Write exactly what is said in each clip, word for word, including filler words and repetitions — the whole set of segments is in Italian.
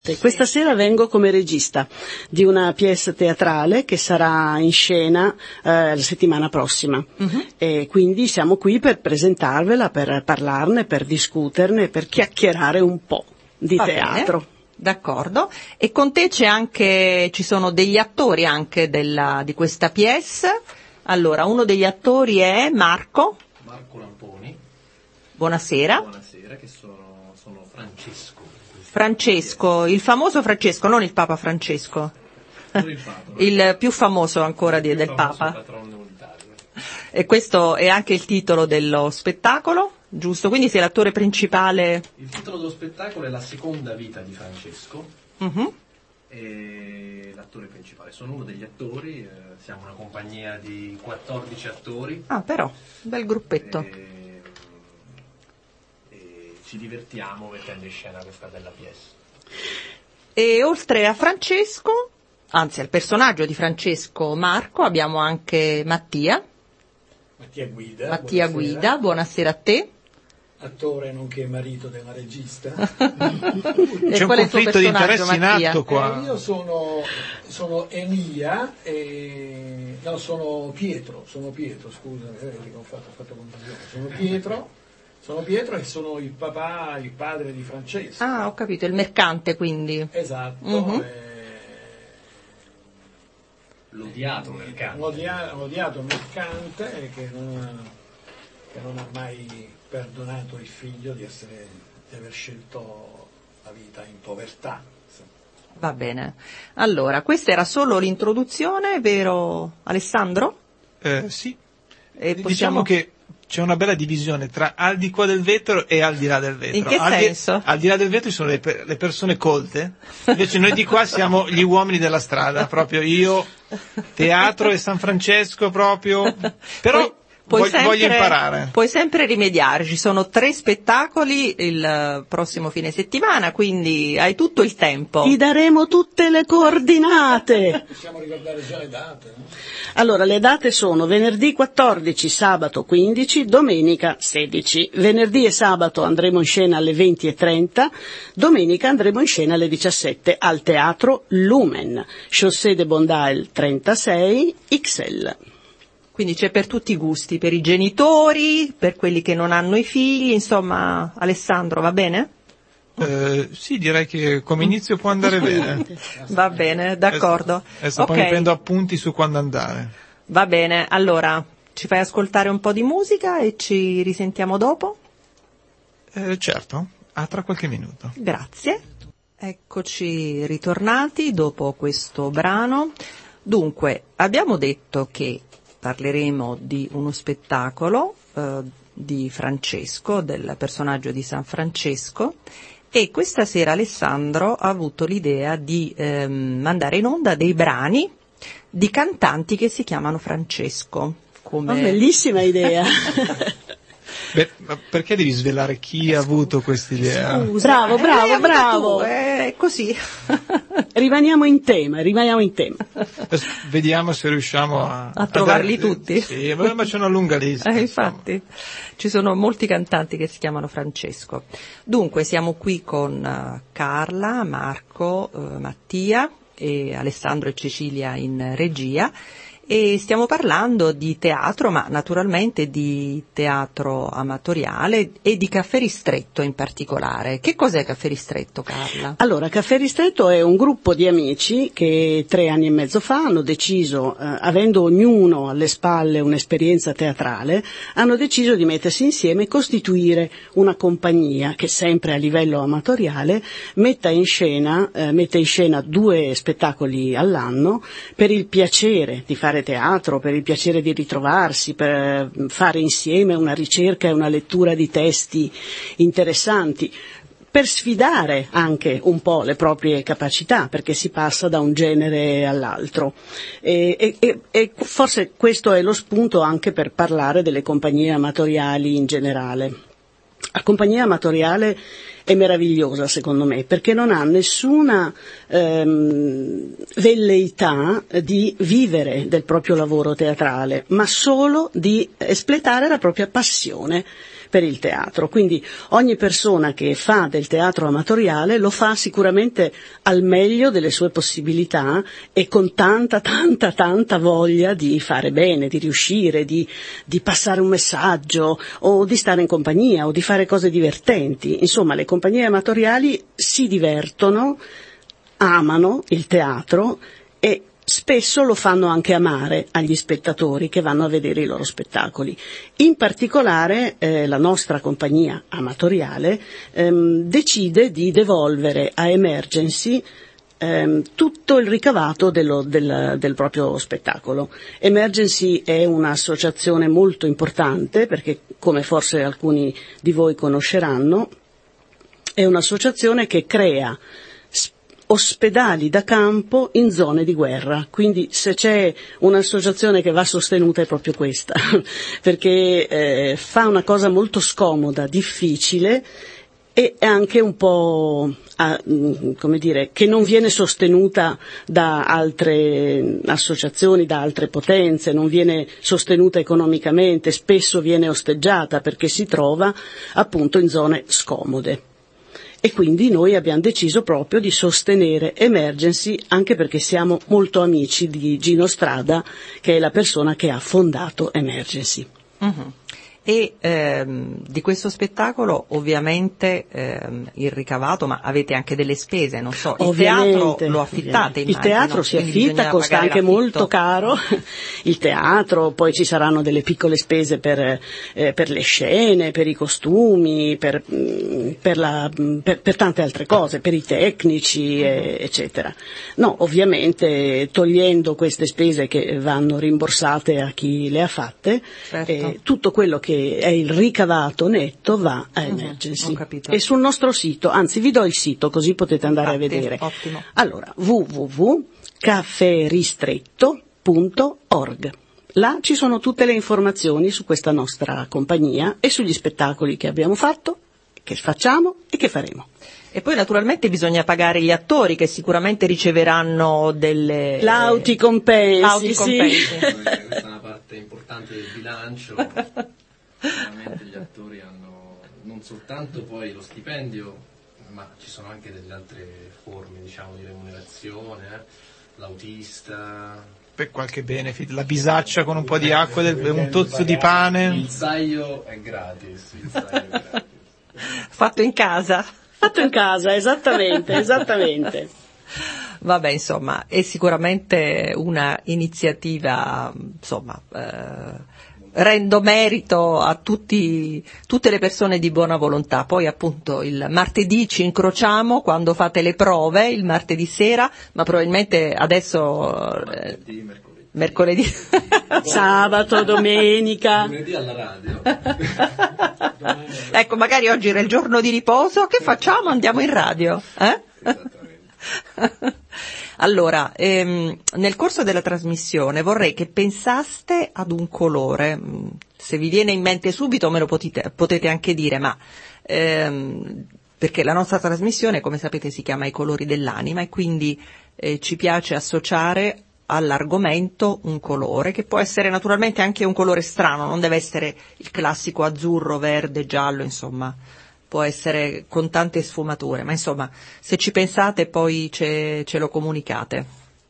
Questa sera vengo come regista di una pièce teatrale che sarà in scena eh, la settimana prossima, uh-huh. E quindi siamo qui per presentarvela, per parlarne, per discuterne, per chiacchierare un po' di Va teatro. Bene. D'accordo. E con te c'è anche, ci sono degli attori anche della, di questa pièce. Allora, uno degli attori è Marco. Marco Lamponi. Buonasera. Buonasera, che sono, sono Francesco. Francesco, il famoso Francesco, non il Papa Francesco. Il, Papa, il più famoso ancora il di, più del famoso Papa. Patrono d'Italia. E questo è anche il titolo dello spettacolo, giusto? Quindi sei l'attore principale. Il titolo dello spettacolo è La seconda vita di Francesco. Uh-huh. E l'attore principale. Sono uno degli attori, eh, siamo una compagnia di quattordici attori. Ah, però, bel gruppetto. E... ci divertiamo mettendo in scena questa bella pièce. E oltre a Francesco, anzi al personaggio di Francesco Marco, abbiamo anche Mattia. Mattia Guida. Mattia buonasera. Guida, buonasera a te. Attore nonché marito della regista. C'è un conflitto di interessi in atto qua. Eh, io sono, sono Elia e... no, sono Pietro, sono Pietro, scusa, eh, ho fatto, ho fatto confusione. Sono Pietro. Sono Pietro e sono il papà, il padre di Francesco. Ah, ho capito, il mercante quindi. Esatto. Uh-huh. eh... L'odiato mercante. L'odia- l'odiato mercante che non, ha, che non ha mai perdonato il figlio di, essere, di aver scelto la vita in povertà. Va bene. Allora, questa era solo l'introduzione, vero Alessandro? Eh, sì. E Diciamo possiamo... che c'è una bella divisione tra al di qua del vetro e al di là del vetro. In che al senso? Di, al di là del vetro ci sono le, per, le persone colte, invece noi di qua siamo gli uomini della strada, proprio io, teatro e San Francesco proprio, però Poi... Puoi voglio, sempre, voglio imparare. Puoi sempre rimediare, ci sono tre spettacoli il prossimo fine settimana, quindi hai tutto il tempo. Ti daremo tutte le coordinate. Possiamo ricordare già le date, no? Allora, le date sono venerdì quattordici, sabato quindici, domenica sedici. Venerdì e sabato andremo in scena alle venti e trenta, domenica andremo in scena alle diciassette al Teatro Lumen, Chaussée de Bondail trentasei, X L. Quindi c'è per tutti i gusti, per i genitori, per quelli che non hanno i figli, insomma, Alessandro, va bene? Eh, sì, direi che come inizio può andare bene. Va bene, d'accordo. Adesso okay. Poi mi prendo appunti su quando andare. Va bene, allora ci fai ascoltare un po' di musica e ci risentiamo dopo? Eh, certo, a tra qualche minuto. Grazie. Eccoci ritornati dopo questo brano. Dunque, abbiamo detto che parleremo di uno spettacolo eh, di Francesco, del personaggio di San Francesco, e questa sera Alessandro ha avuto l'idea di ehm, mandare in onda dei brani di cantanti che si chiamano Francesco. Come... Oh, bellissima idea. Beh, ma perché devi svelare chi ha avuto questa idea? Scusa, bravo, bravo, eh, bravo. Tu, è così. Rimaniamo in tema, rimaniamo in tema. Adesso vediamo se riusciamo a, A trovarli a dare, tutti. Sì, ma c'è una lunga lista. Eh, infatti, ci sono molti cantanti che si chiamano Francesco. Dunque, siamo qui con uh, Carla, Marco, uh, Mattia e Alessandro e Cecilia in regia. E stiamo parlando di teatro, ma naturalmente di teatro amatoriale e di Caffè Ristretto in particolare. Che cos'è Caffè Ristretto, Carla? Allora, Caffè Ristretto è un gruppo di amici che tre anni e mezzo fa hanno deciso, eh, avendo ognuno alle spalle un'esperienza teatrale, hanno deciso di mettersi insieme e costituire una compagnia che sempre a livello amatoriale metta in scena, eh, mette in scena due spettacoli all'anno per il piacere di fare teatro, per il piacere di ritrovarsi, per fare insieme una ricerca e una lettura di testi interessanti, per sfidare anche un po' le proprie capacità, perché si passa da un genere all'altro. E, e, e forse questo è lo spunto anche per parlare delle compagnie amatoriali in generale. La compagnia amatoriale è meravigliosa secondo me perché non ha nessuna ehm, velleità di vivere del proprio lavoro teatrale, ma solo di espletare la propria passione per il teatro. Quindi ogni persona che fa del teatro amatoriale lo fa sicuramente al meglio delle sue possibilità e con tanta, tanta, tanta voglia di fare bene, di riuscire, di, di passare un messaggio o di stare in compagnia o di fare cose divertenti. Insomma, le compagnie amatoriali si divertono, amano il teatro e spesso lo fanno anche amare agli spettatori che vanno a vedere i loro spettacoli. In particolare eh, la nostra compagnia amatoriale ehm, decide di devolvere a Emergency ehm, tutto il ricavato dello, del, del proprio spettacolo. Emergency è un'associazione molto importante perché, come forse alcuni di voi conosceranno, è un'associazione che crea ospedali da campo in zone di guerra, quindi se c'è un'associazione che va sostenuta è proprio questa, perché eh, fa una cosa molto scomoda, difficile e anche un po', ah, come dire, che non viene sostenuta da altre associazioni, da altre potenze, non viene sostenuta economicamente, spesso viene osteggiata perché si trova appunto in zone scomode. E quindi noi abbiamo deciso proprio di sostenere Emergency, anche perché siamo molto amici di Gino Strada, che è la persona che ha fondato Emergency. Uh-huh. E ehm, di questo spettacolo ovviamente ehm, il ricavato, ma avete anche delle spese, non so, il ovviamente, teatro lo affittate, il teatro si affitta, costa anche molto caro, il teatro, poi ci saranno delle piccole spese per, eh, per le scene, per i costumi, per, per, la, per, per tante altre cose, per i tecnici, eh, eccetera. No, ovviamente togliendo queste spese che vanno rimborsate a chi le ha fatte, certo. eh, tutto quello che è il ricavato netto va a Emergency. Uh-huh, e sul nostro sito, anzi vi do il sito così potete andare Infatti, a vedere. Ottimo. Allora, w w w punto cafferistretto punto org. Là ci sono tutte le informazioni su questa nostra compagnia e sugli spettacoli che abbiamo fatto, che facciamo e che faremo. E poi naturalmente bisogna pagare gli attori che sicuramente riceveranno delle lauti compensi, lauti compensi. Sì. Questa è una parte importante del bilancio. Veramente gli attori hanno non soltanto poi lo stipendio, ma ci sono anche delle altre forme, diciamo, di remunerazione, eh? L'autista, per qualche benefit, la bisaccia con un po' di acqua, del, un tozzo di pane. il saio è gratis, il saio è gratis. Fatto in casa. Fatto in casa, esattamente, esattamente. Vabbè, insomma, è sicuramente una iniziativa, insomma, eh, rendo merito a tutti, tutte le persone di buona volontà. Poi appunto il martedì ci incrociamo quando fate le prove, il martedì sera, ma probabilmente adesso Martedì, mercoledì. mercoledì. Sabato, domenica. Lunedì alla radio. Ecco, magari oggi era il giorno di riposo, che facciamo? Andiamo in radio, eh? Esattamente. Allora, ehm, nel corso della trasmissione vorrei che pensaste ad un colore, se vi viene in mente subito me lo potete, potete anche dire, ma ehm, perché la nostra trasmissione, come sapete, si chiama I colori dell'anima e quindi eh, ci piace associare all'argomento un colore, che può essere naturalmente anche un colore strano, non deve essere il classico azzurro, verde, giallo, insomma, può essere con tante sfumature, ma insomma, se ci pensate poi ce, ce lo comunicate.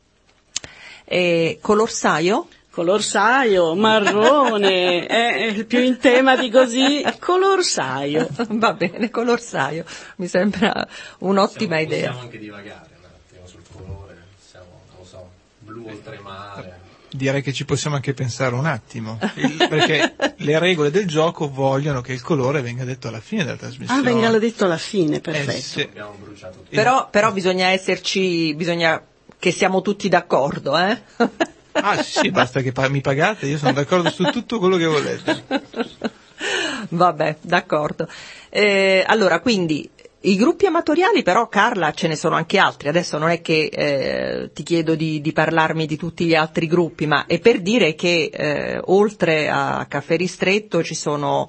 E color saio? Color saio, marrone, è più in tema di così, color saio. Va bene, color saio, mi sembra un'ottima Possiamo, idea. Possiamo anche divagare un attimo sul colore, siamo, non lo so, blu oltremare. Direi che ci possiamo anche pensare un attimo, il, perché le regole del gioco vogliono che il colore venga detto alla fine della trasmissione. Ah, venga detto alla fine, perfetto. Eh, sì. Abbiamo bruciato tutto. Però, però bisogna esserci, bisogna che siamo tutti d'accordo, eh? Ah sì, basta che pa- mi pagate, io sono d'accordo su tutto quello che volete. Vabbè, d'accordo. Eh, allora, quindi, i gruppi amatoriali però, Carla, ce ne sono anche altri. Adesso non è che eh, ti chiedo di, di parlarmi di tutti gli altri gruppi, ma è per dire che eh, oltre a Caffè Ristretto ci sono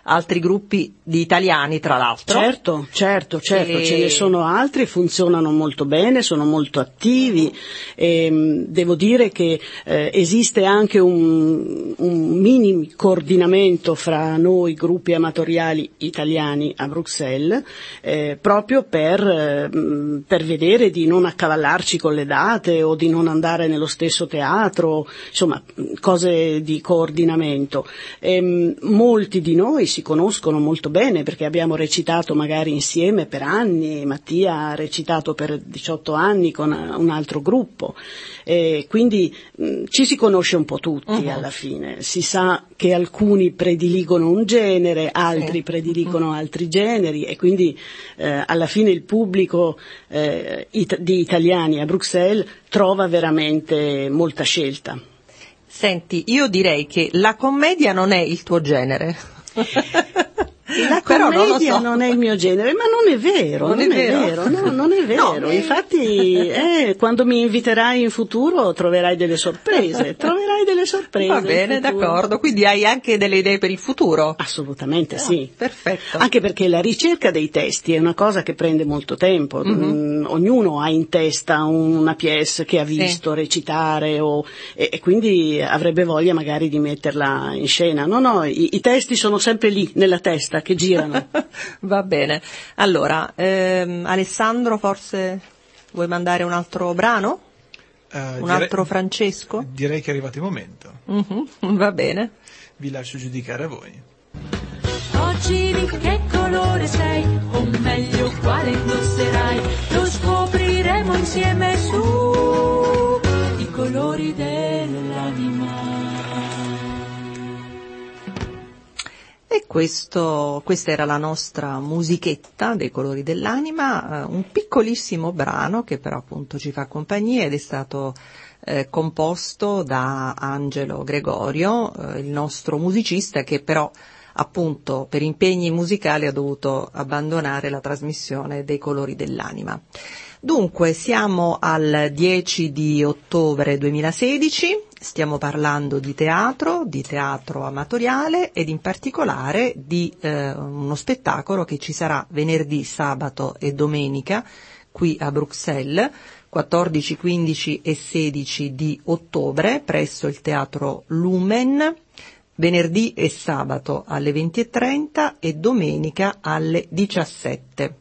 altri gruppi di italiani, tra l'altro. Certo, certo, certo, e... ce ne sono altri, funzionano molto bene, sono molto attivi. E, devo dire che eh, esiste anche un, un mini coordinamento fra noi gruppi amatoriali italiani a Bruxelles, eh, proprio per, eh, per vedere di non accavallarci con le date o di non andare nello stesso teatro, insomma cose di coordinamento. E, molti di noi si conoscono molto bene perché abbiamo recitato magari insieme per anni, Mattia ha recitato per diciotto anni con un altro gruppo, e quindi mh, ci si conosce un po' tutti uh-huh. alla fine, si sa che alcuni prediligono un genere, altri uh-huh. prediligono uh-huh. altri generi e quindi eh, alla fine il pubblico eh, it- di italiani a Bruxelles trova veramente molta scelta. Senti, io direi che la commedia non è il tuo genere. La Però commedia non, lo so. non è il mio genere, ma non è vero, non, non è, è vero. vero, no, non è vero. No, Infatti, eh, quando mi inviterai in futuro troverai delle sorprese, troverai delle sorprese. Va bene, d'accordo. Quindi hai anche delle idee per il futuro? Assolutamente ah, sì. Perfetto. Anche perché la ricerca dei testi è una cosa che prende molto tempo. Mm-hmm. Mm, ognuno ha in testa una pièce che ha visto sì. recitare o, e, e quindi avrebbe voglia magari di metterla in scena. No, no, i, i testi sono sempre lì, nella testa, che girano. Va bene. Allora, ehm, Alessandro, forse vuoi mandare un altro brano? Uh, un direi, altro Francesco? Direi che è arrivato il momento. Mm-hmm, va bene. Vi lascio giudicare a voi. Oggi di che colore sei, o meglio quale indosserai, lo scopriremo insieme su i colori dell'anima. E questo, questa era la nostra musichetta dei colori dell'anima, eh, un piccolissimo brano che però appunto ci fa compagnia ed è stato eh, composto da Angelo Gregorio, eh, il nostro musicista che però appunto per impegni musicali ha dovuto abbandonare la trasmissione dei colori dell'anima. Dunque siamo al dieci di ottobre duemilasedici, stiamo parlando di teatro, di teatro amatoriale ed in particolare di eh, uno spettacolo che ci sarà venerdì, sabato e domenica qui a Bruxelles, quattordici, quindici e sedici di ottobre presso il Teatro Lumen, venerdì e sabato alle venti e trenta e domenica alle diciassette.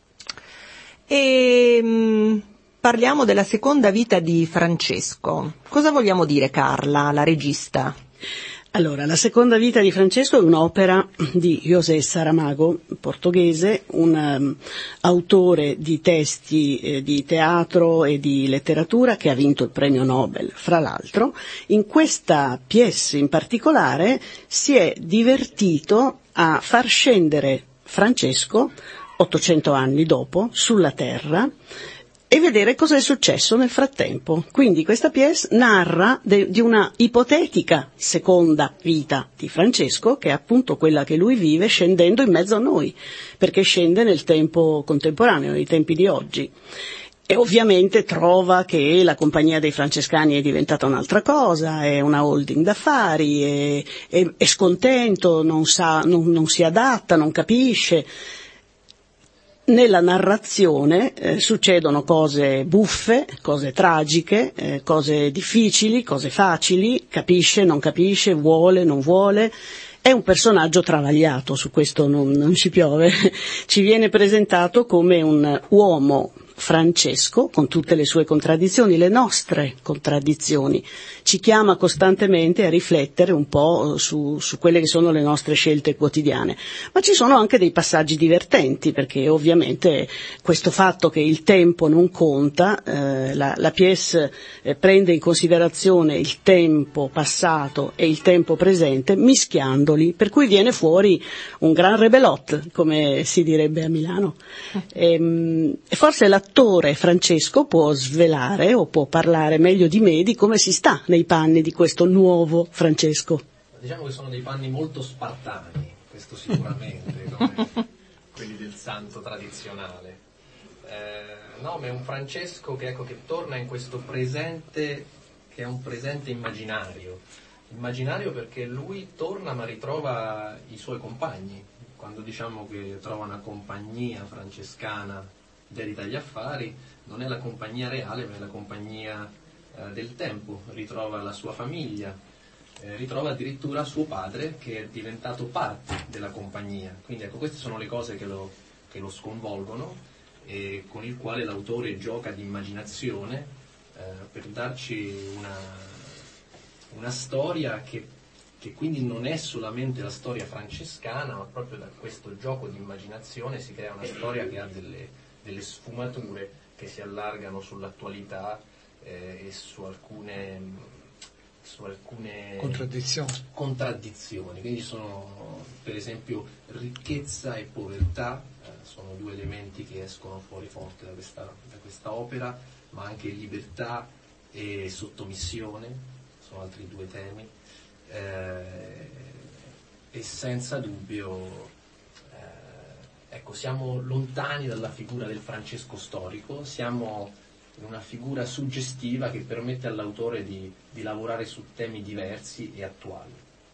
E mh, parliamo della seconda vita di Francesco. Cosa vogliamo dire, Carla, la regista? Allora, la seconda vita di Francesco è un'opera di José Saramago, portoghese, un um, autore di testi eh, di teatro e di letteratura che ha vinto il premio Nobel, fra l'altro. In questa pièce in particolare si è divertito a far scendere Francesco ottocento anni dopo sulla Terra e vedere cosa è successo nel frattempo. Quindi questa pièce narra de, di una ipotetica seconda vita di Francesco, che è appunto quella che lui vive scendendo in mezzo a noi, perché scende nel tempo contemporaneo, nei tempi di oggi. E ovviamente trova che la compagnia dei francescani è diventata un'altra cosa, è una holding d'affari, è, è, è scontento, non sa, non, non si adatta, non capisce. Nella narrazione eh, succedono cose buffe, cose tragiche, eh, cose difficili, cose facili, capisce, non capisce, vuole, non vuole. È un personaggio travagliato, su questo non, non ci piove. Ci viene presentato come un uomo Francesco, con tutte le sue contraddizioni, le nostre contraddizioni, ci chiama costantemente a riflettere un po' su, su quelle che sono le nostre scelte quotidiane. Ma ci sono anche dei passaggi divertenti, perché ovviamente questo fatto che il tempo non conta, eh, la, la pièce eh, prende in considerazione il tempo passato e il tempo presente, mischiandoli, per cui viene fuori un gran rebelot, come si direbbe a Milano. E, e forse la L'attore Francesco può svelare o può parlare meglio di me di come si sta nei panni di questo nuovo Francesco. Diciamo che sono dei panni molto spartani, questo sicuramente, come quelli del santo tradizionale. Eh, no, ma è un Francesco che, ecco, che torna in questo presente, che è un presente immaginario, Immaginario perché lui torna ma ritrova i suoi compagni. Quando diciamo che trova una compagnia francescana dedita agli affari, non è la compagnia reale ma è la compagnia eh, del tempo. Ritrova la sua famiglia, eh, ritrova addirittura suo padre che è diventato parte della compagnia. Quindi ecco, queste sono le cose che lo, che lo sconvolgono e con il quale l'autore gioca di immaginazione eh, per darci una, una storia che, che quindi non è solamente la storia francescana, ma proprio da questo gioco di immaginazione si crea una storia che ha delle, delle sfumature che si allargano sull'attualità eh, e su alcune, su alcune contraddizioni. contraddizioni. Quindi sono per esempio ricchezza e povertà, eh, sono due elementi che escono fuori forte da questa, da questa opera, ma anche libertà e sottomissione, sono altri due temi, eh, e senza dubbio eh, ecco, siamo lontani dalla figura del Francesco storico, siamo in una figura suggestiva che permette all'autore di, di lavorare su temi diversi e attuali.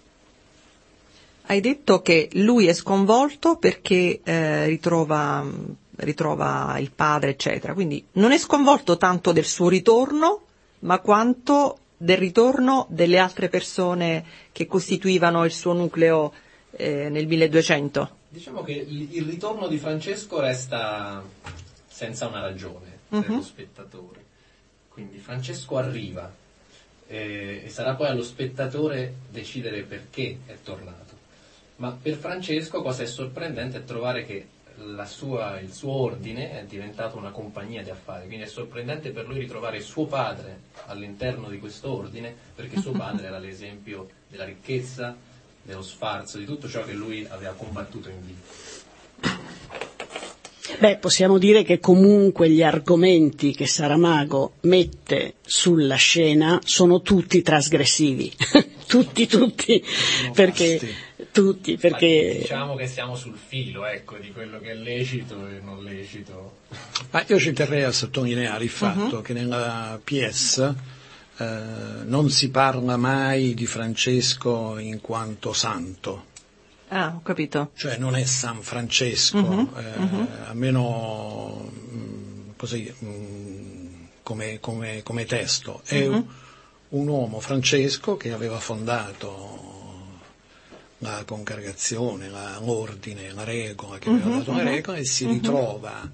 Hai detto che lui è sconvolto perché eh, ritrova, ritrova il padre, eccetera, quindi non è sconvolto tanto del suo ritorno, ma quanto del ritorno delle altre persone che costituivano il suo nucleo eh, nel milleduecento. Diciamo che il, il ritorno di Francesco resta senza una ragione per uh-huh. lo spettatore. Quindi Francesco arriva eh, e sarà poi allo spettatore decidere perché è tornato. Ma per Francesco cosa è sorprendente è trovare che la sua, il suo ordine è diventato una compagnia di affari, quindi è sorprendente per lui ritrovare suo padre all'interno di questo ordine, perché suo padre era l'esempio della ricchezza, dello sfarzo, di tutto ciò che lui aveva combattuto in vita. Beh, possiamo dire che comunque gli argomenti che Saramago mette sulla scena sono tutti trasgressivi, tutti, tutti, perché... Tutti, perché... Diciamo che siamo sul filo, ecco, di quello che è lecito e non lecito. Ma io ci terrei a sottolineare il fatto uh-huh. che nella pièce eh, non si parla mai di Francesco in quanto santo. Ah, ho capito. Cioè non è San Francesco, uh-huh. eh, uh-huh. almeno mh, così mh, come, come, come testo. È uh-huh. un uomo, Francesco, che aveva fondato la congregazione, la, l'ordine, la regola, che aveva uh-huh, dato una regola, e si uh-huh. ritrova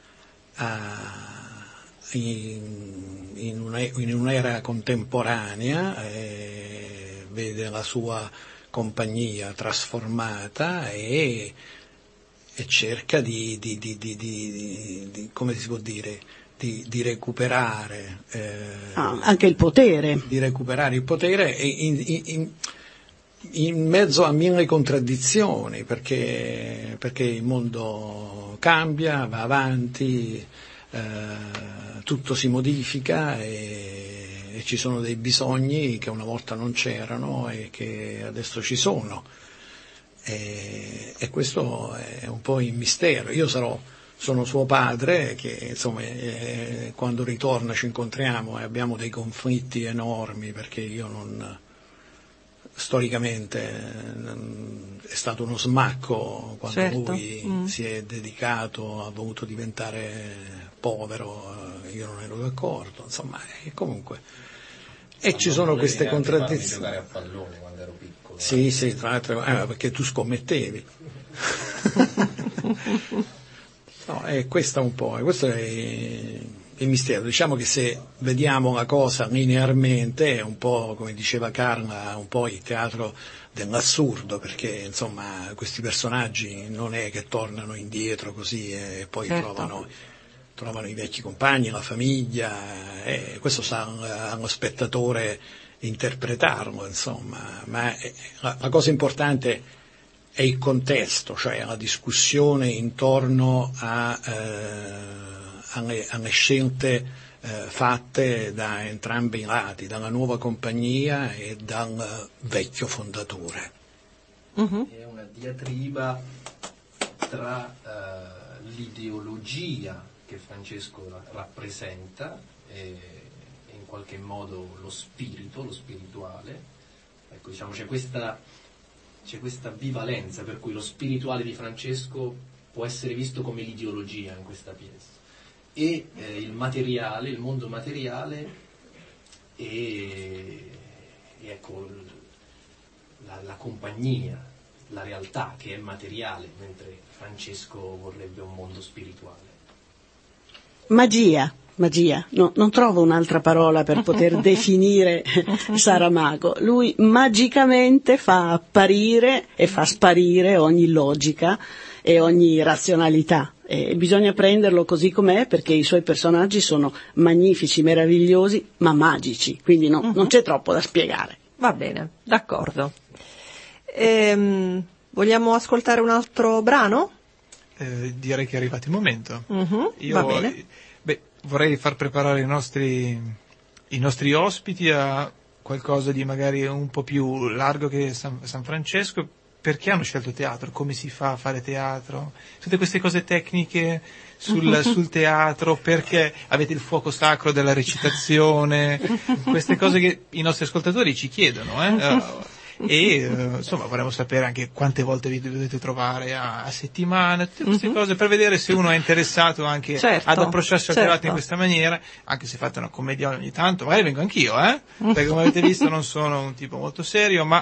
a, in, in, una, in un'era contemporanea, e vede la sua compagnia trasformata e, e cerca di, di, di, di, di, di, come si può dire, di, di recuperare eh, ah, anche il potere. Di recuperare il potere e in, in, in in mezzo a mille contraddizioni, perché, perché il mondo cambia, va avanti, eh, tutto si modifica e, e ci sono dei bisogni che una volta non c'erano e che adesso ci sono. E, e questo è un po' il mistero. Io sarò, sono suo padre, che insomma eh, quando ritorna ci incontriamo e abbiamo dei conflitti enormi, perché io non... storicamente è stato uno smacco quando certo. lui mm. si è dedicato, ha voluto diventare povero, io non ero d'accordo, insomma, e comunque e ci sono queste contraddizioni. Giocare a pallone quando ero piccolo. Sì, eh. sì, tra l'altro eh, perché tu scommettevi. No, è questa un po', questo è il mistero. Diciamo che se vediamo la cosa linearmente è un po', come diceva Carla, un po' il teatro dell'assurdo, perché insomma questi personaggi non è che tornano indietro così e poi certo. trovano, trovano i vecchi compagni, la famiglia, e questo sta allo spettatore interpretarlo, insomma, ma la, la cosa importante è il contesto, cioè la discussione intorno a eh, Alle, alle scelte eh, fatte da entrambi i lati, dalla nuova compagnia e dal vecchio fondatore. Uh-huh. È una diatriba tra eh, l'ideologia che Francesco rappresenta e in qualche modo lo spirito, lo spirituale, Ecco, diciamo, c'è questa, c'è questa bivalenza per cui lo spirituale di Francesco può essere visto come l'ideologia in questa pièce, e eh, il materiale, il mondo materiale, e, e ecco la, la compagnia, la realtà che è materiale, mentre Francesco vorrebbe un mondo spirituale. Magia, magia, no, non trovo un'altra parola per poter definire Saramago. Lui magicamente fa apparire e fa sparire ogni logica e ogni razionalità. E bisogna prenderlo così com'è, perché i suoi personaggi sono magnifici, meravigliosi, ma magici, quindi no, uh-huh. non c'è troppo da spiegare. Va bene, d'accordo. Ehm, vogliamo ascoltare un altro brano? Eh, direi che è arrivato il momento. Uh-huh, Io, va bene. Beh, vorrei far preparare i nostri, i nostri ospiti a qualcosa di magari un po' più largo che San, San Francesco. Perché hanno scelto teatro? Come si fa a fare teatro? Tutte queste cose tecniche sul, sul teatro, perché avete il fuoco sacro della recitazione, queste cose che i nostri ascoltatori ci chiedono, eh? E uh, insomma vorremmo sapere anche quante volte vi dovete trovare a, a settimana, tutte queste mm-hmm. cose, per vedere se uno è interessato anche certo, ad approcciarsi al certo. teatro in questa maniera, anche se fate una commedia ogni tanto, magari vengo anch'io, eh? Perché come avete visto non sono un tipo molto serio, ma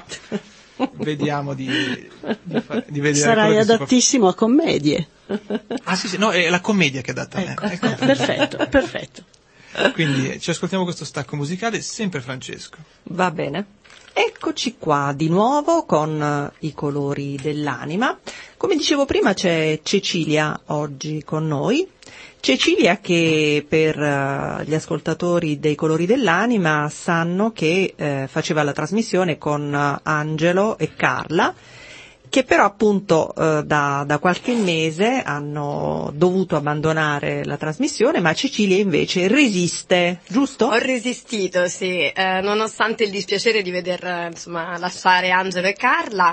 vediamo di, di, far, di vedere. Sarai adattissimo a commedie. Ah sì sì, no, è la commedia che è adatta ecco, a me. Ecco, perfetto, perfetto. Quindi ci ascoltiamo questo stacco musicale, sempre Francesco. Va bene. Eccoci qua di nuovo con i colori dell'anima. Come dicevo prima c'è Cecilia oggi con noi. Cecilia che per uh, gli ascoltatori dei colori dell'anima sanno che eh, faceva la trasmissione con uh, Angelo e Carla, che però appunto uh, da, da qualche mese hanno dovuto abbandonare la trasmissione, ma Cecilia invece resiste, giusto? Ho resistito, sì, eh, nonostante il dispiacere di veder insomma lasciare Angelo e Carla.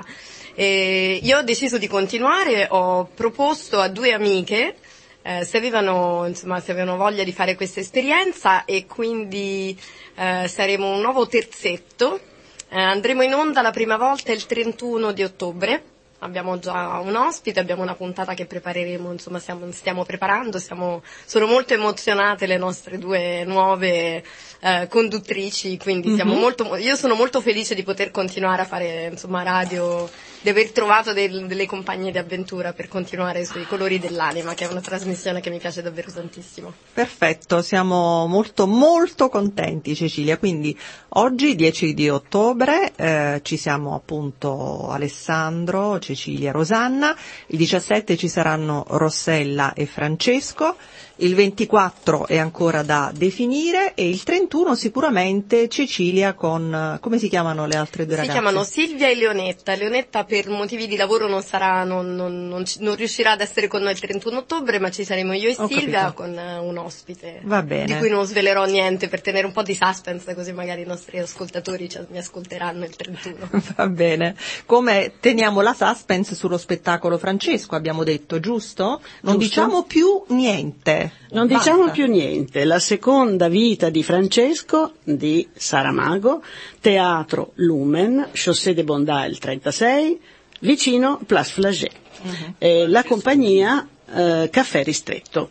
Eh, io ho deciso di continuare, ho proposto a due amiche Eh, se avevano, insomma, se avevano voglia di fare questa esperienza, e quindi eh, saremo un nuovo terzetto. Eh, andremo in onda la prima volta il trentuno di ottobre. Abbiamo già un ospite, abbiamo una puntata che prepareremo, insomma, stiamo, stiamo preparando, siamo, sono molto emozionate le nostre due nuove eh, conduttrici, quindi mm-hmm. siamo molto, io sono molto felice di poter continuare a fare, insomma, radio, di aver trovato del, delle compagne di avventura per continuare sui colori dell'anima, che è una trasmissione che mi piace davvero tantissimo. Perfetto, siamo molto molto contenti, Cecilia. Quindi oggi dieci di ottobre eh, ci siamo appunto Alessandro, Cecilia, Rosanna, il diciassette ci saranno Rossella e Francesco, il ventiquattro è ancora da definire, e il trentuno sicuramente Cecilia con, come si chiamano le altre due si ragazze? Si chiamano Silvia e Leonetta. Leonetta per motivi di lavoro non sarà, non, non, non, non riuscirà ad essere con noi il trentuno ottobre, ma ci saremo io e Ho Silvia capito. con uh, un ospite. Va bene. Di cui non svelerò niente per tenere un po' di suspense, così magari i nostri ascoltatori ci, mi ascolteranno il trentuno. Va bene. Come teniamo la suspense sullo spettacolo Francesco, abbiamo detto, giusto? Non giusto. Diciamo più niente. Non Basta. diciamo più niente. La seconda vita di Francesco di Saramago, Teatro Lumen, Chaussée de Bonda il trentasei, vicino Place Flagey. Uh-huh. Eh, la compagnia eh, Caffè Ristretto.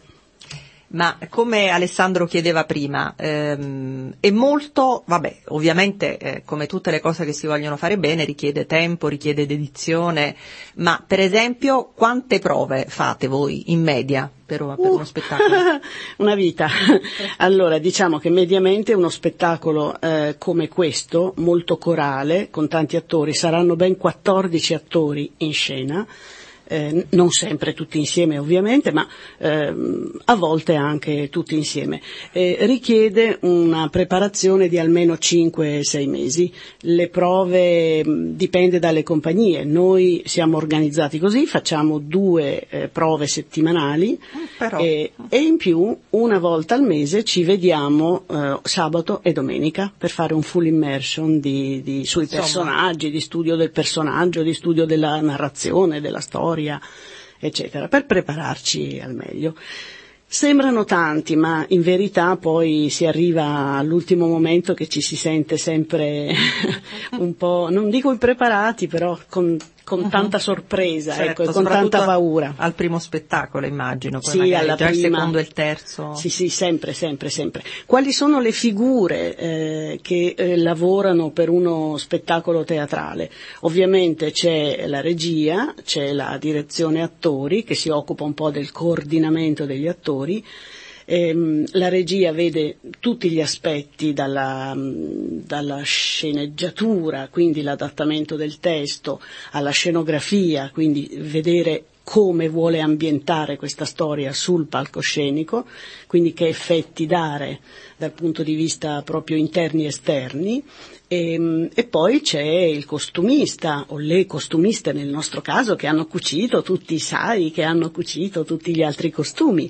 Ma come Alessandro chiedeva prima, ehm, è molto, vabbè, ovviamente eh, come tutte le cose che si vogliono fare bene richiede tempo, richiede dedizione, ma per esempio quante prove fate voi in media per, per uh, uno spettacolo? Una vita. Allora, diciamo che mediamente uno spettacolo eh, come questo, molto corale, con tanti attori, saranno ben quattordici attori in scena. Eh, non sempre tutti insieme ovviamente, ma ehm, a volte anche tutti insieme. Eh, richiede una preparazione di almeno cinque sei mesi. Le prove mh, dipende dalle compagnie. Noi siamo organizzati così, facciamo due eh, prove settimanali Però... e, e in più una volta al mese ci vediamo eh, sabato e domenica per fare un full immersion di, di, sui Insomma. personaggi, di studio del personaggio, di studio della narrazione, della storia, eccetera, per prepararci al meglio. Sembrano tanti, ma in verità poi si arriva all'ultimo momento che ci si sente sempre un po', non dico impreparati, però con, con uh-huh. tanta sorpresa, certo, ecco, con tanta paura. Al primo spettacolo, immagino, poi sì, magari alla già prima. il secondo e il terzo. Sì, sì, sempre, sempre, sempre. Quali sono le figure eh, che eh, lavorano per uno spettacolo teatrale? Ovviamente c'è la regia, c'è la direzione attori che si occupa un po' del coordinamento degli attori. Ehm, la regia vede tutti gli aspetti dalla, dalla sceneggiatura, quindi l'adattamento del testo, alla scenografia, quindi vedere come vuole ambientare questa storia sul palcoscenico, quindi che effetti dare dal punto di vista proprio interni e esterni. E, e poi c'è il costumista o le costumiste nel nostro caso che hanno cucito tutti i sai, che hanno cucito tutti gli altri costumi.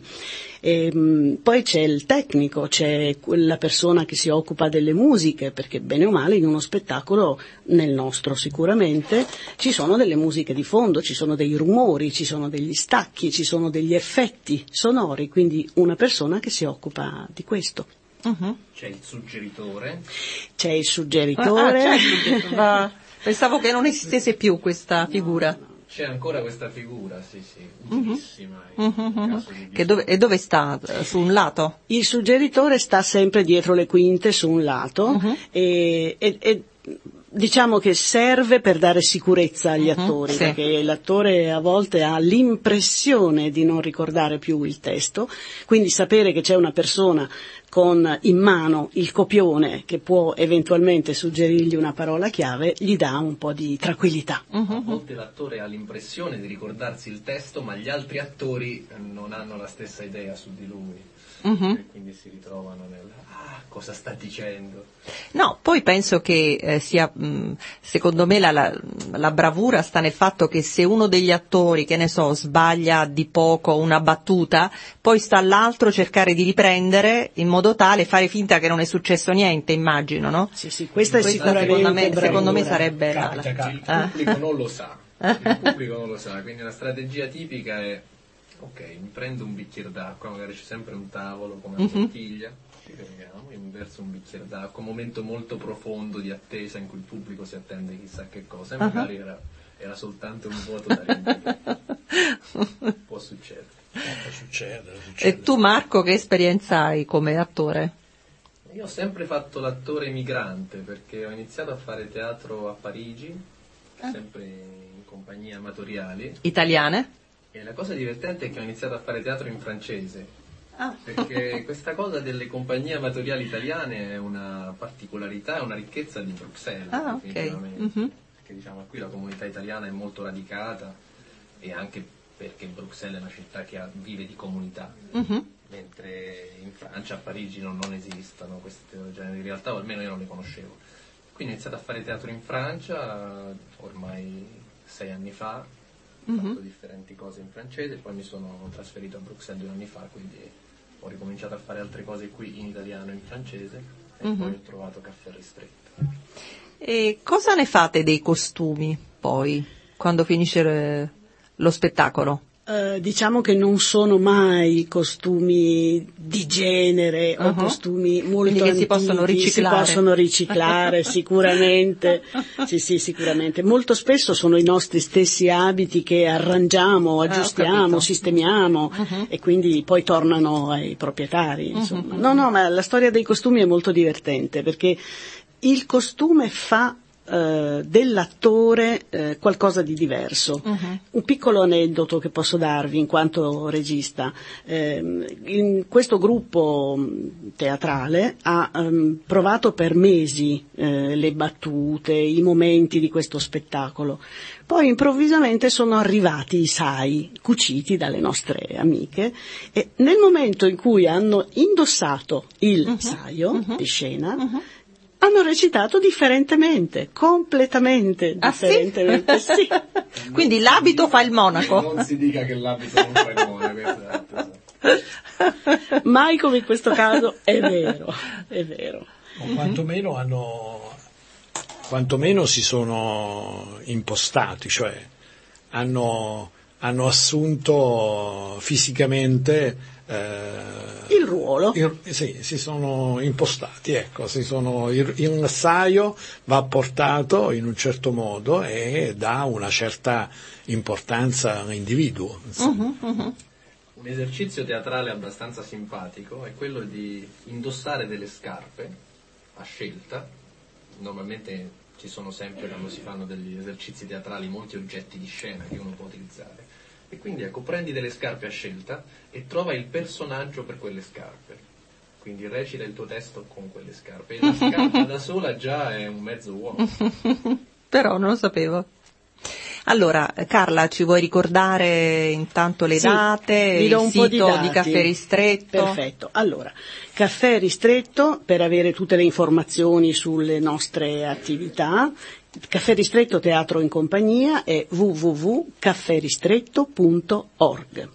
E, poi c'è il tecnico, c'è quella persona che si occupa delle musiche, perché bene o male in uno spettacolo, nel nostro sicuramente, ci sono delle musiche di fondo, ci sono dei rumori, ci sono degli stacchi, ci sono degli effetti sonori, quindi una persona che si occupa di questo. Uh-huh. C'è il suggeritore. C'è il suggeritore. Ah, ah, c'è il suggeritore. Ma pensavo che non esistesse più questa figura. No, no. C'è ancora questa figura, sì, sì, utilissima. Uh-huh. Uh-huh. Che dove, e dove sta? Su un lato? Il suggeritore sta sempre dietro le quinte, su un lato, uh-huh. e, e, e diciamo che serve per dare sicurezza agli uh-huh. attori, sì. Perché l'attore a volte ha l'impressione di non ricordare più il testo, quindi sapere che c'è una persona con in mano il copione che può eventualmente suggerirgli una parola chiave, gli dà un po' di tranquillità. Uh-huh. A volte l'attore ha l'impressione di ricordarsi il testo, ma gli altri attori non hanno la stessa idea su di lui, uh-huh. e quindi si ritrovano nel ah, cosa sta dicendo. No, poi penso che eh, sia, mh, secondo me la, la, la bravura sta nel fatto che se uno degli attori, che ne so, sbaglia di poco una battuta, poi sta all'altro cercare di riprendere in modo tale fare finta che non è successo niente, immagino, no? Sì, sì, questa è Questa sicuramente secondo me, bravura. secondo me sarebbe capita, la, capita. Il pubblico non lo sa, il pubblico non lo sa, quindi la strategia tipica è ok, mi prendo un bicchiere d'acqua, magari c'è sempre un tavolo come una bottiglia, ci fermiamo, io mi verso un bicchiere d'acqua, un momento molto profondo di attesa in cui il pubblico si attende chissà che cosa, e magari era, era soltanto un vuoto da riempire. Può succedere. Può succedere, succede. E tu, Marco, che esperienza hai come attore? Io ho sempre fatto l'attore migrante, perché ho iniziato a fare teatro a Parigi, eh. sempre in compagnie amatoriali. Italiane? E la cosa divertente è che ho iniziato a fare teatro in francese, ah. perché questa cosa delle compagnie amatoriali italiane è una particolarità, è una ricchezza di Bruxelles, ah, definitivamente. Okay. Mm-hmm. Perché diciamo qui la comunità italiana è molto radicata, e anche perché Bruxelles è una città che ha, vive di comunità, mm-hmm. mentre in Francia, a Parigi, non, non esistono queste generi di realtà, o almeno io non le conoscevo. Quindi ho iniziato a fare teatro in Francia ormai sei anni fa. Ho fatto mm-hmm. differenti cose in francese, poi mi sono trasferito a Bruxelles due anni fa, quindi ho ricominciato a fare altre cose qui in italiano e in francese, e mm-hmm. poi ho trovato Caffè Ristretto. E cosa ne fate dei costumi poi, quando finisce lo spettacolo? Uh, diciamo che non sono mai costumi di genere uh-huh. o costumi molto Quindi che antichi, si possono riciclare, si possono riciclare sicuramente, sì sì sicuramente. Molto spesso sono i nostri stessi abiti che arrangiamo, aggiustiamo, ah, sistemiamo uh-huh. e quindi poi tornano ai proprietari. Insomma. Uh-huh. No, no, ma la storia dei costumi è molto divertente perché il costume fa Uh, dell'attore uh, qualcosa di diverso. Uh-huh. Un piccolo aneddoto che posso darvi in quanto regista. Uh, in questo gruppo teatrale ha um, provato per mesi uh, le battute, i momenti di questo spettacolo. Poi improvvisamente sono arrivati i sai cuciti dalle nostre amiche e nel momento in cui hanno indossato il uh-huh. saio uh-huh. di scena uh-huh. hanno recitato differentemente, completamente ah, differentemente, sì? sì. Quindi l'abito fa il monaco. Non si dica che l'abito non fa il monaco, esatto. Mai come in questo caso, è vero, è vero. O quantomeno hanno, quantomeno si sono impostati, cioè hanno, hanno assunto fisicamente eh, il ruolo. il, sì, si sono impostati, ecco, si sono, il, il saio va portato in un certo modo e dà una certa importanza all'individuo. Uh-huh, uh-huh. Un esercizio teatrale abbastanza simpatico è quello di indossare delle scarpe a scelta. Normalmente ci sono sempre, quando si fanno degli esercizi teatrali, molti oggetti di scena che uno può utilizzare. E quindi ecco, prendi delle scarpe a scelta e trova il personaggio per quelle scarpe. Quindi recita il tuo testo con quelle scarpe. E la scarpa da sola già è un mezzo uomo. Però non lo sapevo. Allora, Carla, ci vuoi ricordare intanto le sì, date, vi do il un sito po' di, dati. di Caffè Ristretto? Perfetto. Allora, Caffè Ristretto per avere tutte le informazioni sulle nostre attività. Caffè Ristretto Teatro in Compagnia è w w w punto caffè ristretto punto org.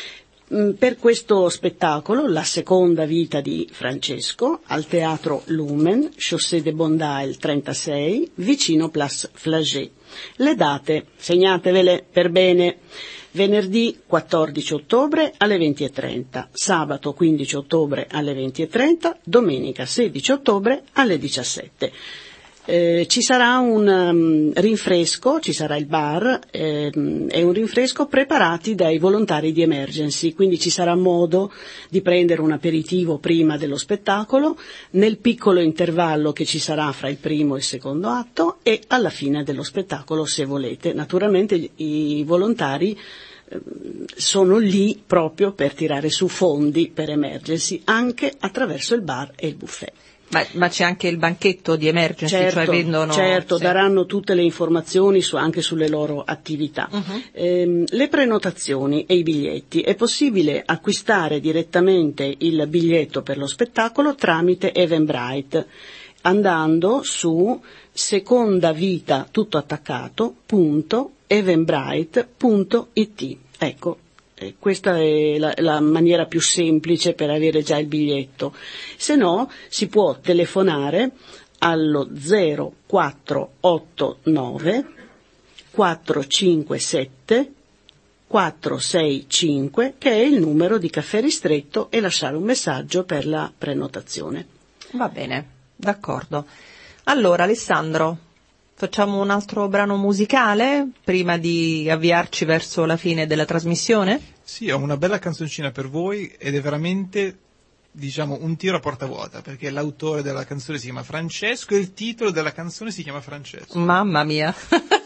Per questo spettacolo, La seconda vita di Francesco, al Teatro Lumen, Chaussée de Bondail trentasei, vicino Place Flagey. Le date, segnatevele per bene: venerdì quattordici ottobre alle venti e trenta, sabato quindici ottobre alle venti e trenta, domenica sedici ottobre alle diciassette. Eh, ci sarà un um, rinfresco, ci sarà il bar ehm, e un rinfresco preparati dai volontari di Emergency, quindi ci sarà modo di prendere un aperitivo prima dello spettacolo, nel piccolo intervallo che ci sarà fra il primo e il secondo atto e alla fine dello spettacolo, se volete. Naturalmente i volontari eh, sono lì proprio per tirare su fondi per Emergency, anche attraverso il bar e il buffet. Ma, ma c'è anche il banchetto di Emergency, certo, cioè vendono... Certo, sì. daranno tutte le informazioni su, anche sulle loro attività. Uh-huh. Eh, le prenotazioni e i biglietti. È possibile acquistare direttamente il biglietto per lo spettacolo tramite Eventbrite, andando su secondavita, tutto attaccato, punto eventbrite punto it. Ecco. Eh, questa è la, la maniera più semplice per avere già il biglietto. Se no, si può telefonare allo zero quattro otto nove quattro cinque sette quattro sei cinque, che è il numero di Caffè Ristretto, e lasciare un messaggio per la prenotazione. Va bene, d'accordo. Allora, Alessandro, facciamo un altro brano musicale prima di avviarci verso la fine della trasmissione? Sì, ho una bella canzoncina per voi ed è veramente, diciamo, un tiro a porta vuota, perché l'autore della canzone si chiama Francesco e il titolo della canzone si chiama Francesco. Mamma mia!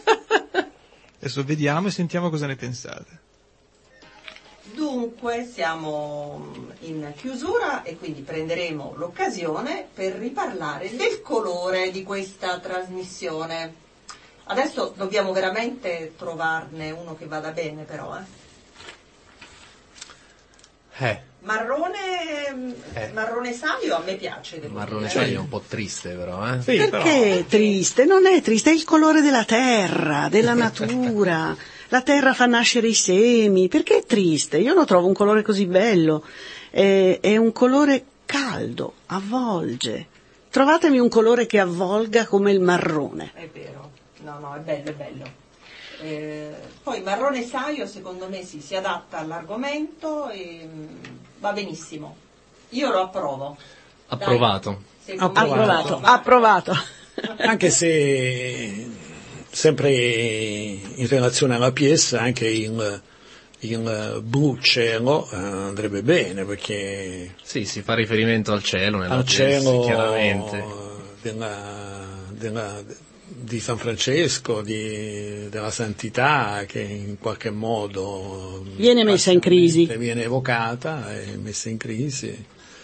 Adesso vediamo e sentiamo cosa ne pensate. Dunque, siamo in chiusura e quindi prenderemo l'occasione per riparlare del colore di questa trasmissione. Adesso dobbiamo veramente trovarne uno che vada bene, però, eh. Eh. Marrone, Eh. marrone saio a me piace. Devo Marrone dire. saio è un po' triste però, eh? Sì, Perché però- è triste? Non è triste, è il colore della terra, della natura. La terra fa nascere i semi. Perché è triste? Io lo trovo un colore così bello. È, è un colore caldo, avvolge. Trovatemi un colore che avvolga come il marrone. È vero, no, no, è bello, è bello. Eh, poi marrone saio secondo me sì, si adatta all'argomento e mm, va benissimo. Io lo approvo. Approvato. Dai, se Approvato, convinto, va. approvato. Anche se sempre in relazione alla pièce anche il, il blu cielo eh, andrebbe bene, perché Sì, si fa riferimento al cielo nella al pièce, cielo chiaramente. della, della, di San Francesco, di, della santità, che in qualche modo Viene messa in crisi. viene evocata e messa in crisi.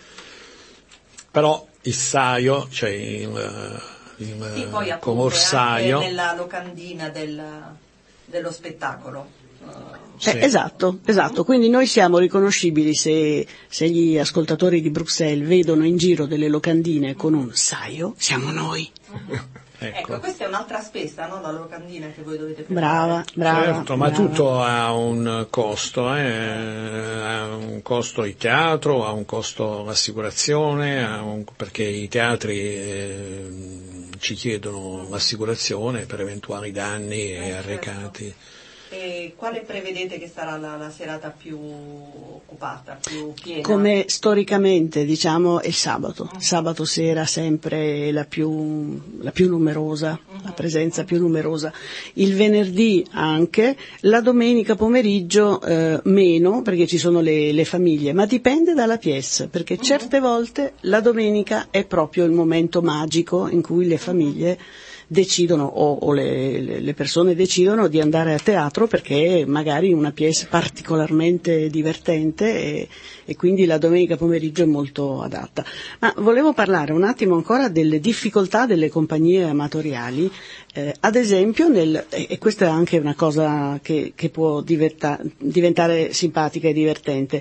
Però il saio, cioè il, il Sì, poi appunto color è anche saio, nella locandina del, dello spettacolo. sì. Eh, esatto, esatto. Quindi noi siamo riconoscibili se, se gli ascoltatori di Bruxelles vedono in giro delle locandine con un saio, siamo noi. Ecco, ecco. questa è un'altra spesa, no? La locandina che voi dovete fare. Brava, brava. Certo, ma brava. tutto ha un costo, eh? Ha un costo il teatro, ha un costo l'assicurazione, ha un- perché i teatri eh, ci chiedono l'assicurazione per eventuali danni Eh, certo. arrecati. E quale prevedete che sarà la, la serata più occupata, più piena? Come storicamente, diciamo, è il sabato. Il sabato sera sempre la più, la più numerosa, la presenza più numerosa. Il venerdì anche, la domenica pomeriggio eh, meno, perché ci sono le, le famiglie, ma dipende dalla pièce, perché certe volte la domenica è proprio il momento magico in cui le famiglie decidono o, o le, le persone decidono di andare a teatro perché magari una pièce particolarmente divertente e, e quindi la domenica pomeriggio è molto adatta. Ma volevo parlare un attimo ancora delle difficoltà delle compagnie amatoriali, eh, ad esempio nel, e questa è anche una cosa che, che può diventa, diventare simpatica e divertente.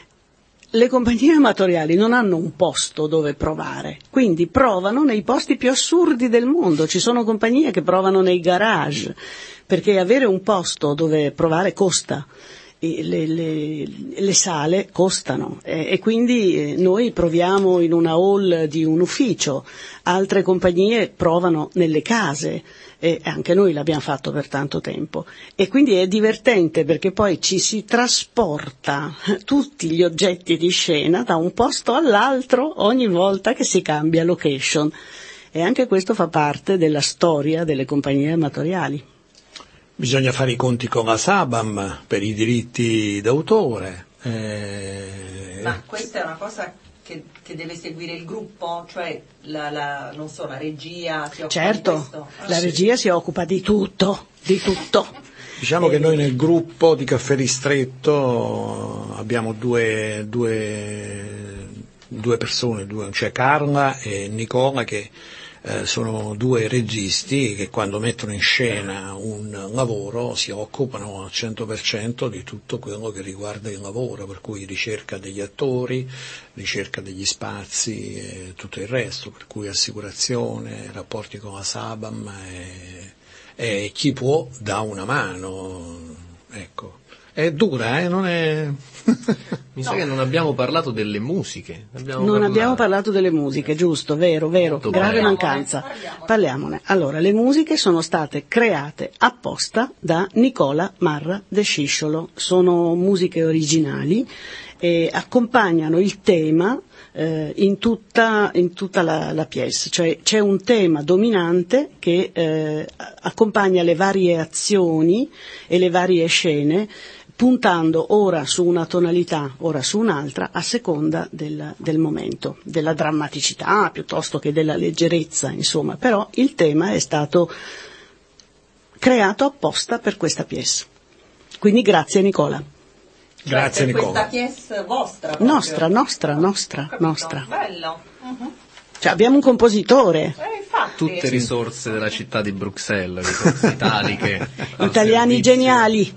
Le compagnie amatoriali non hanno un posto dove provare, quindi provano nei posti più assurdi del mondo. Ci sono compagnie che provano nei garage, perché avere un posto dove provare costa. Le, le, le sale costano e, e quindi noi proviamo in una hall di un ufficio, altre compagnie provano nelle case e anche noi l'abbiamo fatto per tanto tempo e quindi è divertente perché poi ci si trasporta tutti gli oggetti di scena da un posto all'altro ogni volta che si cambia location e anche questo fa parte della storia delle compagnie amatoriali. Bisogna fare i conti con la Sabam per i diritti d'autore. Eh... Ma questa è una cosa che, che deve seguire il gruppo? Cioè, la, la, non so, la regia si occupa certo, di questo? Ah, la sì. regia si occupa di tutto, di tutto. Diciamo eh, che noi nel gruppo di Caffè Ristretto abbiamo due, due, due persone, due, cioè Carla e Nicola che Eh, sono due registi che quando mettono in scena un lavoro si occupano al cento per cento di tutto quello che riguarda il lavoro, per cui ricerca degli attori, ricerca degli spazi e tutto il resto, per cui assicurazione, rapporti con la Sabam e, e chi può dà una mano, ecco. È dura, eh? Non è... Mi sa no. che non abbiamo parlato delle musiche. Abbiamo non parlato... abbiamo parlato delle musiche, giusto, vero, vero, Molto grave bene. mancanza. Parliamone. Parliamone. Allora, le musiche sono state create apposta da Nicola Marra De Scisciolo. Sono musiche originali e accompagnano il tema eh, in tutta, in tutta la, la pièce, cioè c'è un tema dominante che eh, accompagna le varie azioni e le varie scene, puntando ora su una tonalità, ora su un'altra, a seconda del, del momento, della drammaticità piuttosto che della leggerezza, insomma, però il tema è stato creato apposta per questa pièce. Quindi grazie Nicola. Cioè, Grazie per Nicola. questa pièce vostra proprio. Nostra, nostra, nostra, Capito? nostra. Bello. Uh-huh. Cioè abbiamo un compositore. Eh, infatti. Tutte risorse della città di Bruxelles, risorse italiche. Italiani geniali.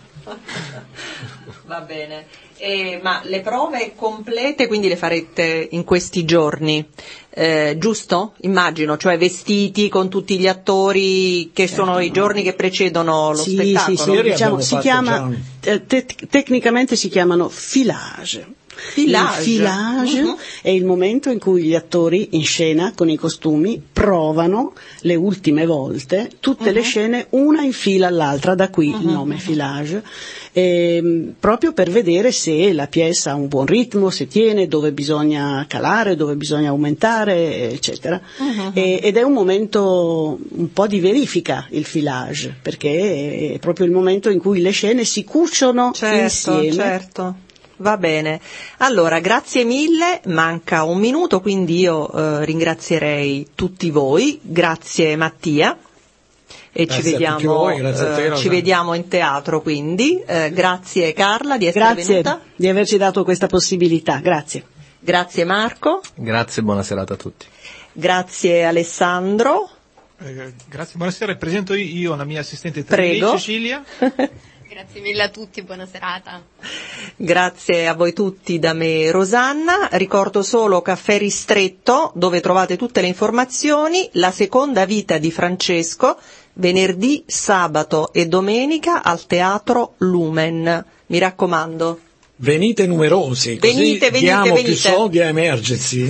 Va bene. Eh, ma le prove complete quindi le farete in questi giorni, eh, giusto? Immagino, cioè vestiti con tutti gli attori che certo. sono i giorni che precedono lo sì, spettacolo. Sì, sì, diciamo, si chiama, te- tecnicamente si chiamano filage. Filage. Il filage uh-huh. è il momento in cui gli attori in scena con i costumi provano le ultime volte tutte uh-huh. le scene una in fila all'altra, da qui uh-huh. il nome filage, e, proprio per vedere se la pièce ha un buon ritmo, se tiene, dove bisogna calare, dove bisogna aumentare, eccetera. Uh-huh. E, ed è un momento un po' di verifica il filage, perché è proprio il momento in cui le scene si cuciono certo, insieme. Certo. Va bene, allora grazie mille, manca un minuto quindi io eh, ringrazierei tutti voi, grazie Mattia e grazie ci vediamo, voi, grazie a te, eh, ci vediamo in teatro quindi, eh, grazie Carla di essere grazie venuta. Di averci dato questa possibilità, grazie. Grazie Marco. Grazie, buona serata a tutti. Grazie Alessandro. Eh, grazie, buonasera, presento io la mia assistente Prego. Cecilia. Grazie mille a tutti, buona serata. Grazie a voi tutti da me Rosanna, ricordo solo Caffè Ristretto dove trovate tutte le informazioni, la seconda vita di Francesco, venerdì, sabato e domenica al Teatro Lumen, mi raccomando. Venite numerosi, così venite, venite, diamo venite. più soldi a Emergency,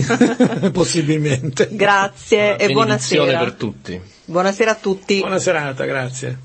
possibilmente. Grazie e buonasera. Per tutti. Buonasera a tutti. Buona serata, grazie.